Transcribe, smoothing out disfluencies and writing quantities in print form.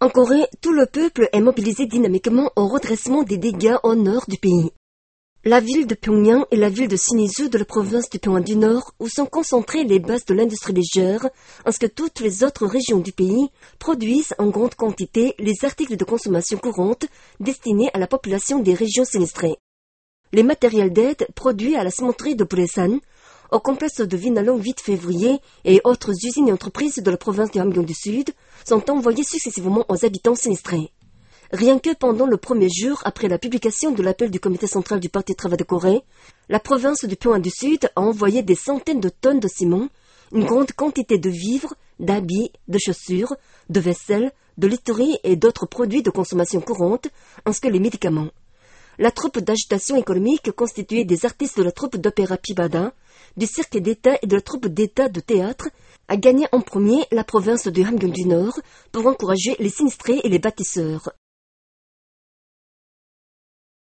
En Corée, tout le peuple est mobilisé dynamiquement au redressement des dégâts au nord du pays. La ville de Pyongyang et la ville de Sinŭiju de la province du Pyongan du Nord, où sont concentrées les bases de l'industrie légère, ainsi que toutes les autres régions du pays, produisent en grande quantité les articles de consommation courante destinés à la population des régions sinistrées. Les matériels d'aide produits à la cimenterie de Budaesan, au complexe de Vinalong 8 février et autres usines et entreprises de la province du Hamgyong du Sud sont envoyés successivement aux habitants sinistrés. Rien que pendant le premier jour après la publication de l'appel du comité central du Parti travail de Corée, la province du Pyongan du Sud a envoyé des centaines de tonnes de ciment, une grande quantité de vivres, d'habits, de chaussures, de vaisselle, de literie et d'autres produits de consommation courante, ainsi que les médicaments. La troupe d'agitation économique constituée des artistes de la troupe d'opéra Pibada, du cirque d'État et de la troupe d'État de théâtre a gagné en premier la province du Hamgyong du Nord pour encourager les sinistrés et les bâtisseurs.